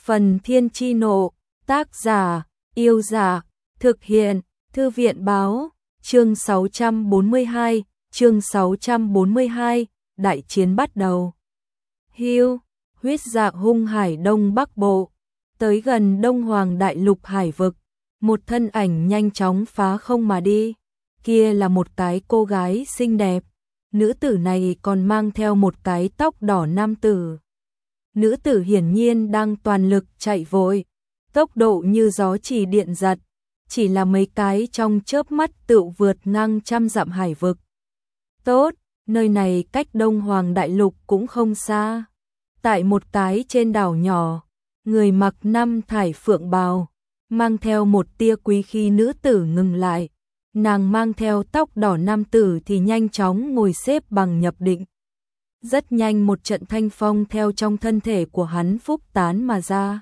Phần Thiên Chi Nộ, tác giả, Yêu Giả, thực hiện, Thư viện Báo, chương 642, đại chiến bắt đầu. Hưu, huyết dạ hung hải Đông Bắc Bộ, tới gần Đông Hoàng Đại Lục hải vực, một thân ảnh nhanh chóng phá không mà đi, kia là một cái cô gái xinh đẹp, nữ tử này còn mang theo một cái tóc đỏ nam tử. Nữ tử hiển nhiên đang toàn lực chạy vội, tốc độ như gió chỉ điện giật, chỉ là mấy cái trong chớp mắt tựu vượt ngang trăm dặm hải vực. Tốt, nơi này cách Đông Hoàng Đại Lục cũng không xa. Tại một cái trên đảo nhỏ, người mặc năm thải phượng bào, mang theo một tia quý khí nữ tử ngừng lại. Nàng mang theo tóc đỏ nam tử thì nhanh chóng ngồi xếp bằng nhập định. Rất nhanh một trận thanh phong theo trong thân thể của hắn phúc tán mà ra,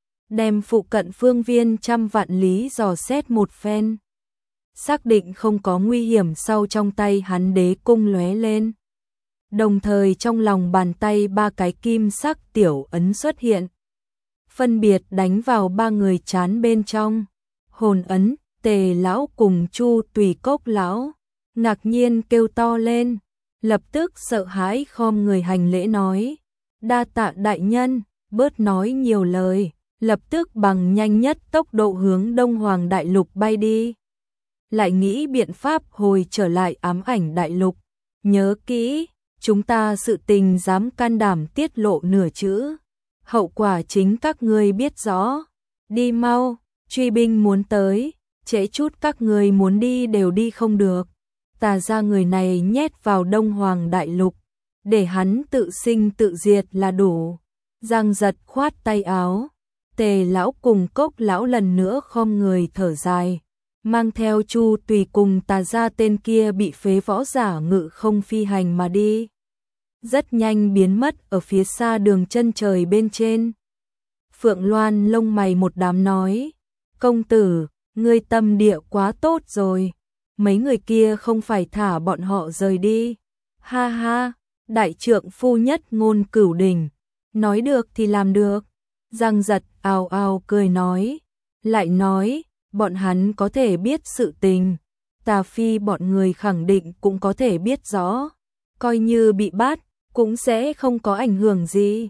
đem phụ cận phương viên trăm vạn lý dò xét một phen. Xác định không có nguy hiểm sau, trong tay hắn đế cung lóe lên. Đồng thời trong lòng bàn tay ba cái kim sắc tiểu ấn xuất hiện, phân biệt đánh vào ba người trán bên trong. Hồn ấn, Tề lão cùng Chu Tùy Cốc lão ngạc nhiên kêu to lên, lập tức sợ hãi khom người hành lễ nói: đa tạ đại nhân, bớt nói nhiều lời, lập tức bằng nhanh nhất tốc độ hướng Đông Hoàng Đại Lục bay đi. Lại nghĩ biện pháp hồi trở lại Ám Ảnh Đại Lục. Nhớ kỹ, chúng ta sự tình dám can đảm tiết lộ nửa chữ, hậu quả chính các ngươi biết rõ. Đi mau, truy binh muốn tới, trễ chút các ngươi muốn đi đều đi không được. Tà ra người này nhét vào Đông Hoàng Đại Lục, để hắn tự sinh tự diệt là đủ. Giang giật khoát tay áo, Tề lão cùng Cốc lão lần nữa khom người thở dài, mang theo Chu Tùy cùng tà ra tên kia bị phế võ giả ngự không phi hành mà đi. Rất nhanh biến mất ở phía xa đường chân trời bên trên. Phượng Loan lông mày một đám nói: công tử, ngươi tâm địa quá tốt rồi, mấy người kia không phải thả bọn họ rời đi. Ha ha, đại trượng phu nhất ngôn cửu đỉnh, nói được thì làm được. Giang giật ào ào cười nói, lại nói, bọn hắn có thể biết sự tình, Tà Phi bọn người khẳng định cũng có thể biết rõ, coi như bị bắt, cũng sẽ không có ảnh hưởng gì.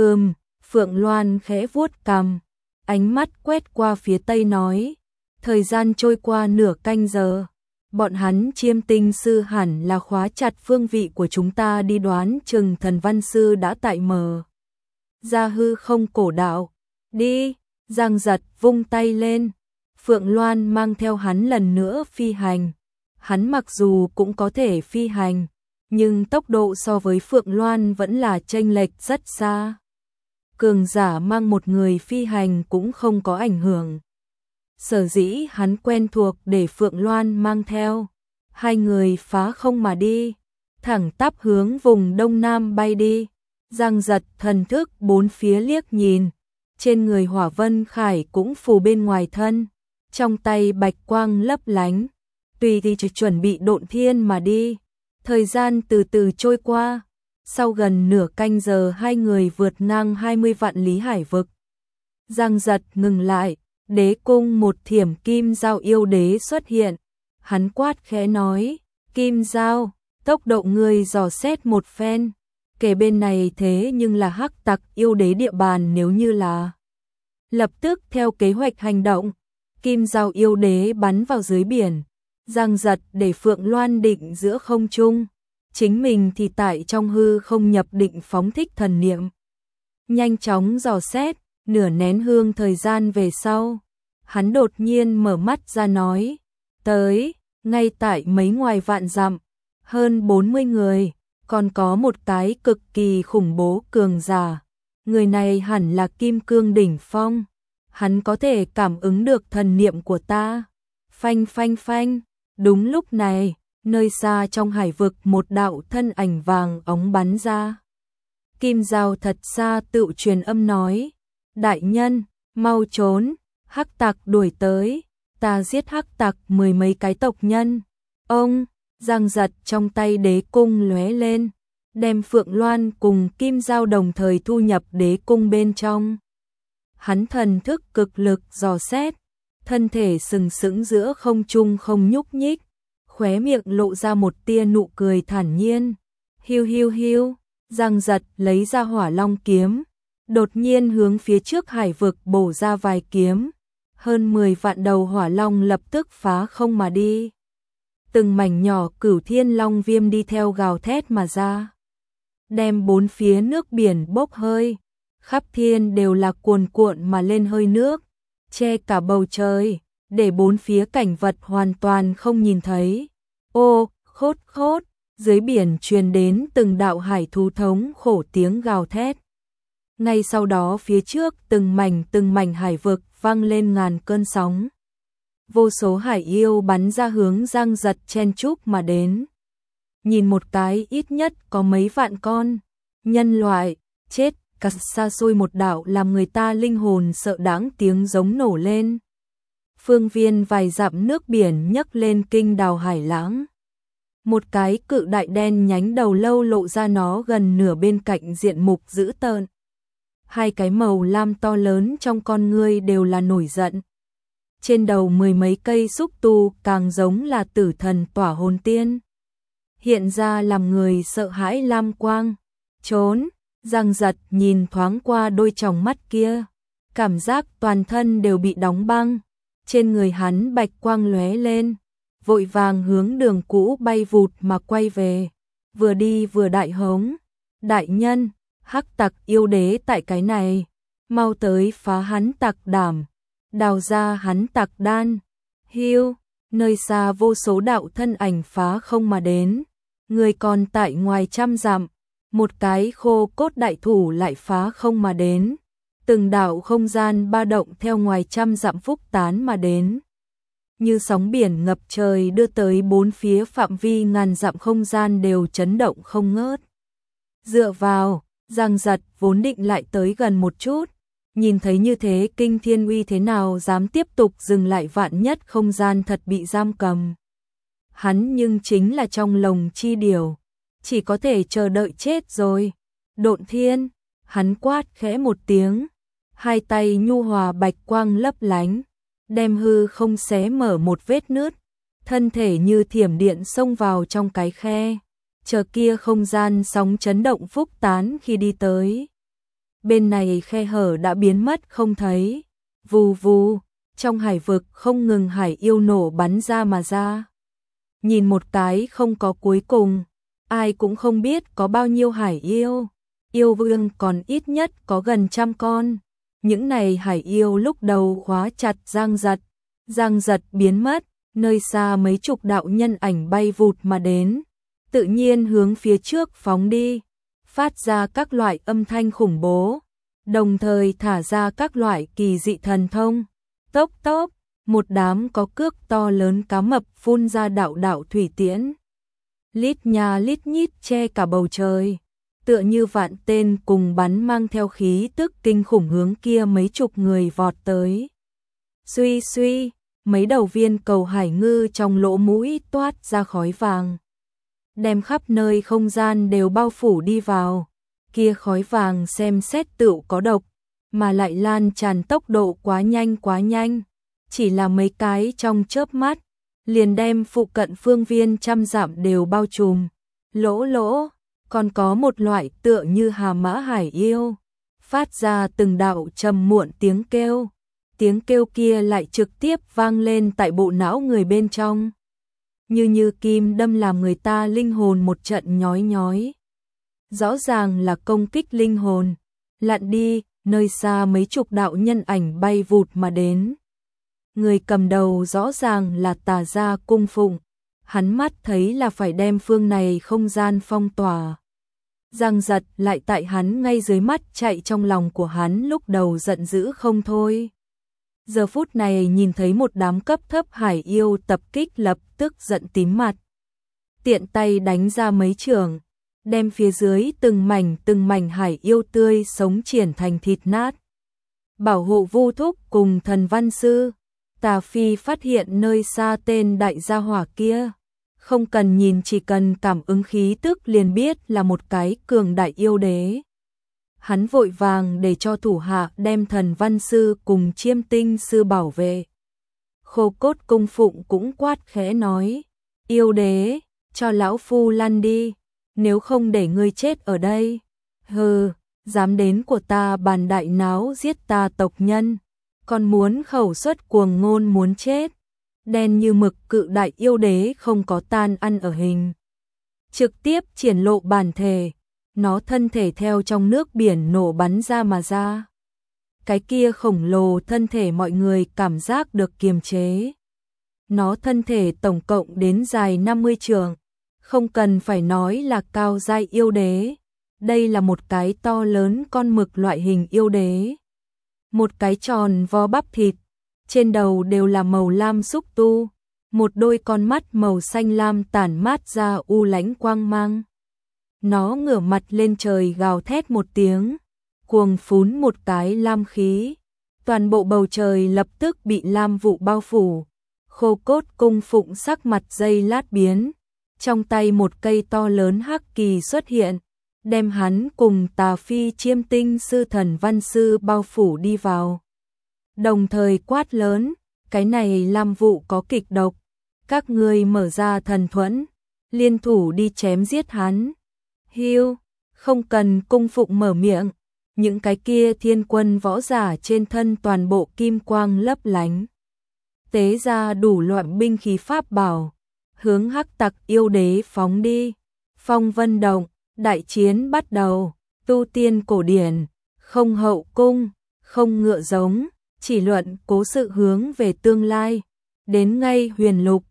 Phượng Loan khẽ vuốt cằm, ánh mắt quét qua phía tây nói, thời gian trôi qua nửa canh giờ, bọn hắn Chiêm Tinh sư hẳn là khóa chặt phương vị của chúng ta đi, đoán chừng Thần Văn sư đã tại mờ ra hư không cổ đạo. Đi, Giang giật vung tay lên, Phượng Loan mang theo hắn lần nữa phi hành. Hắn mặc dù cũng có thể phi hành, nhưng tốc độ so với Phượng Loan vẫn là chênh lệch rất xa. Cường giả mang một người phi hành cũng không có ảnh hưởng. Sở dĩ hắn quen thuộc để Phượng Loan mang theo. Hai người phá không mà đi, thẳng tắp hướng vùng Đông Nam bay đi. Giang giật thần thức bốn phía liếc nhìn, trên người Hỏa Vân Khải cũng phủ bên ngoài thân, trong tay bạch quang lấp lánh, tùy thì chuẩn bị độn thiên mà đi. Thời gian từ từ trôi qua, sau gần nửa canh giờ hai người vượt ngang 20 vạn lý hải vực. Giang giật ngừng lại, đế cung một thiểm kim giao yêu đế xuất hiện. Hắn quát khẽ nói, kim giao, tốc độ người dò xét một phen, kể bên này thế nhưng là hắc tặc yêu đế địa bàn, nếu như là lập tức theo kế hoạch hành động. Kim giao yêu đế bắn vào dưới biển, Giang giật để Phượng Loan định giữa không trung, chính mình thì tại trong hư không nhập định phóng thích thần niệm. Nhanh chóng dò xét, nửa nén hương thời gian về sau, hắn đột nhiên mở mắt ra nói, tới, ngay tại mấy ngoài vạn dặm, hơn 40 người, còn có một cái cực kỳ khủng bố cường giả. Người này hẳn là Kim Cương đỉnh phong, hắn có thể cảm ứng được thần niệm của ta. Phanh phanh phanh, đúng lúc này, nơi xa trong hải vực một đạo thân ảnh vàng óng bắn ra. Kim Giao thật xa tự truyền âm nói, đại nhân, mau trốn, hắc tặc đuổi tới, ta giết hắc tặc 10 mấy cái tộc nhân. Ông, Giang giật trong tay đế cung lóe lên, đem Phượng Loan cùng Kim Giao đồng thời thu nhập đế cung bên trong. hắn thần thức cực lực dò xét, thân thể sừng sững giữa không trung không nhúc nhích, khóe miệng lộ ra một tia nụ cười thản nhiên. Hiu hiu hiu, Giang Giật lấy ra Hỏa Long kiếm, đột nhiên hướng phía trước hải vực bổ ra vài kiếm, hơn 10 vạn đầu hỏa long lập tức phá không mà đi. Từng mảnh nhỏ Cửu Thiên Long Viêm đi theo gào thét mà ra, đem bốn phía nước biển bốc hơi, khắp thiên đều là cuồn cuộn mà lên hơi nước, che cả bầu trời, để bốn phía cảnh vật hoàn toàn không nhìn thấy. Ô, khốt khốt, dưới biển truyền đến từng đạo hải thú thống khổ tiếng gào thét. Ngay sau đó phía trước từng mảnh hải vực vang lên ngàn cơn sóng. Vô số hải yêu bắn ra hướng Giang Giật chen chúc mà đến. Nhìn một cái ít nhất có mấy vạn con. Nhân loại, chết, cả xa xôi một đảo làm người ta linh hồn sợ đãng tiếng giống nổ lên. Phương viên vài dặm nước biển nhấc lên kinh đào hải lãng. Một cái cự đại đen nhánh đầu lâu lộ ra nó gần nửa bên cạnh diện mục dữ tợn. Hai cái màu lam to lớn trong con ngươi đều là nổi giận. Trên đầu 10 mấy cây xúc tu càng giống là tử thần tỏa hồn tiên. Hiện ra làm người sợ hãi lam quang. Trốn, Giang Giật nhìn thoáng qua đôi tròng mắt kia. Cảm giác toàn thân đều bị đóng băng. Trên người hắn bạch quang lóe lên. Vội vàng hướng đường cũ bay vụt mà quay về. Vừa đi vừa đại hống. Đại nhân, hắc tặc yêu đế tại cái này. Mau tới phá hắn tặc đảm. Đào ra hắn tặc đan. Hiu, nơi xa vô số đạo thân ảnh phá không mà đến. Người còn tại ngoài trăm dặm. Một cái khô cốt đại thủ lại phá không mà đến. Từng đạo không gian ba động theo ngoài trăm dặm phúc tán mà đến. Như sóng biển ngập trời đưa tới bốn phía phạm vi ngàn dặm không gian đều chấn động không ngớt. Dựa vào, Giang Giật vốn định lại tới gần một chút. Nhìn thấy như thế kinh thiên uy thế nào dám tiếp tục dừng lại, vạn nhất không gian thật bị giam cầm. Hắn nhưng chính là trong lồng chi điều. Chỉ có thể chờ đợi chết rồi. Độn thiên, hắn quát khẽ một tiếng. Hai tay nhu hòa bạch quang lấp lánh. Đem hư không xé mở một vết nứt. Thân thể như thiểm điện xông vào trong cái khe. Chờ kia không gian sóng chấn động phúc tán khi đi tới. Bên này khe hở đã biến mất không thấy. Vù vù, trong hải vực không ngừng hải yêu nổ bắn ra mà ra. Nhìn một cái không có cuối cùng. Ai cũng không biết có bao nhiêu hải yêu. Yêu vương còn ít nhất có gần 100 con. Những này hải yêu lúc đầu khóa chặt Giang Giật. Giang Giật biến mất, nơi xa mấy chục đạo nhân ảnh bay vụt mà đến. Tự nhiên hướng phía trước phóng đi. Phát ra các loại âm thanh khủng bố. Đồng thời thả ra các loại kỳ dị thần thông. Tốc tốc, một đám có cước to lớn cá mập phun ra đạo đạo thủy tiễn. Lít nha lít nhít che cả bầu trời. Tựa như vạn tên cùng bắn mang theo khí tức kinh khủng hướng kia mấy chục người vọt tới. Suy suy, mấy đầu viên cầu hải ngư trong lỗ mũi toát ra khói vàng. Đem khắp nơi không gian đều bao phủ đi vào. Kia khói vàng xem xét tựu có độc, mà lại lan tràn tốc độ quá nhanh. Chỉ là mấy cái trong chớp mắt, liền đem phụ cận phương viên 100 dặm đều bao trùm. Lỗ lỗ, còn có một loại tựa như hà mã hải yêu, phát ra từng đạo trầm muộn tiếng kêu. Tiếng kêu kia lại trực tiếp vang lên tại bộ não người bên trong. Như kim đâm làm người ta linh hồn một trận nhói nhói. Rõ ràng là công kích linh hồn. Lặn đi, nơi xa mấy chục đạo nhân ảnh bay vụt mà đến. Người cầm đầu rõ ràng là Tà Gia cung phụng. Hắn mắt thấy là phải đem phương này không gian phong tỏa. Giang Giật lại tại hắn ngay dưới mắt chạy trong lòng của hắn, lúc đầu giận dữ không thôi. Giờ phút này nhìn thấy một đám cấp thấp hải yêu tập kích lập tức giận tím mặt. Tiện tay đánh ra mấy trường, đem phía dưới từng mảnh hải yêu tươi sống triển thành thịt nát. Bảo hộ Vu Thúc cùng Thần Văn Sư, Tà Phi phát hiện nơi xa tên đại gia hỏa kia. Không cần nhìn, chỉ cần cảm ứng khí tức liền biết là một cái cường đại yêu đế. hắn vội vàng để cho thủ hạ đem Thần Văn Sư cùng Chiêm Tinh Sư bảo vệ. Khô Cốt cung phụng cũng quát khẽ nói, yêu đế, cho lão phu lăn đi, nếu không để ngươi chết ở đây. Hừ, dám đến của ta Bàn Đại Náo giết ta tộc nhân, còn muốn khẩu xuất cuồng ngôn muốn chết. Đen như mực cự đại yêu đế không có tan ăn ở hình, trực tiếp triển lộ bản thể, nó thân thể theo trong nước biển nổ bắn ra mà ra. Cái kia khổng lồ thân thể mọi người cảm giác được kiềm chế. Nó thân thể tổng cộng đến dài 50 trượng, không cần phải nói là cao giai yêu đế. Đây là một cái to lớn con mực loại hình yêu đế. Một cái tròn vo bắp thịt, trên đầu đều là màu lam xúc tu, một đôi con mắt màu xanh lam tản mát ra u lãnh quang mang. Nó ngửa mặt lên trời gào thét một tiếng, cuồng phún một cái lam khí, toàn bộ bầu trời lập tức bị lam vụ bao phủ. Khô Cốt cung phụng sắc mặt giây lát biến, trong tay một cây to lớn hắc kỳ xuất hiện, đem hắn cùng Tà Phi Chiêm Tinh Sư Thần Văn Sư bao phủ đi vào. Đồng thời quát lớn, cái này lam vụ có kịch độc, các ngươi mở ra thần thuẫn, liên thủ đi chém giết hắn. Hiu, không cần cung phụng mở miệng, những cái kia thiên quân võ giả trên thân toàn bộ kim quang lấp lánh, tế ra đủ loại binh khí pháp bảo, hướng hắc tặc yêu đế phóng đi. Phong vân động, đại chiến bắt đầu, tu tiên cổ điển, không hậu cung, không ngựa giống, chỉ luận cố sự hướng về tương lai, đến ngay huyền lục,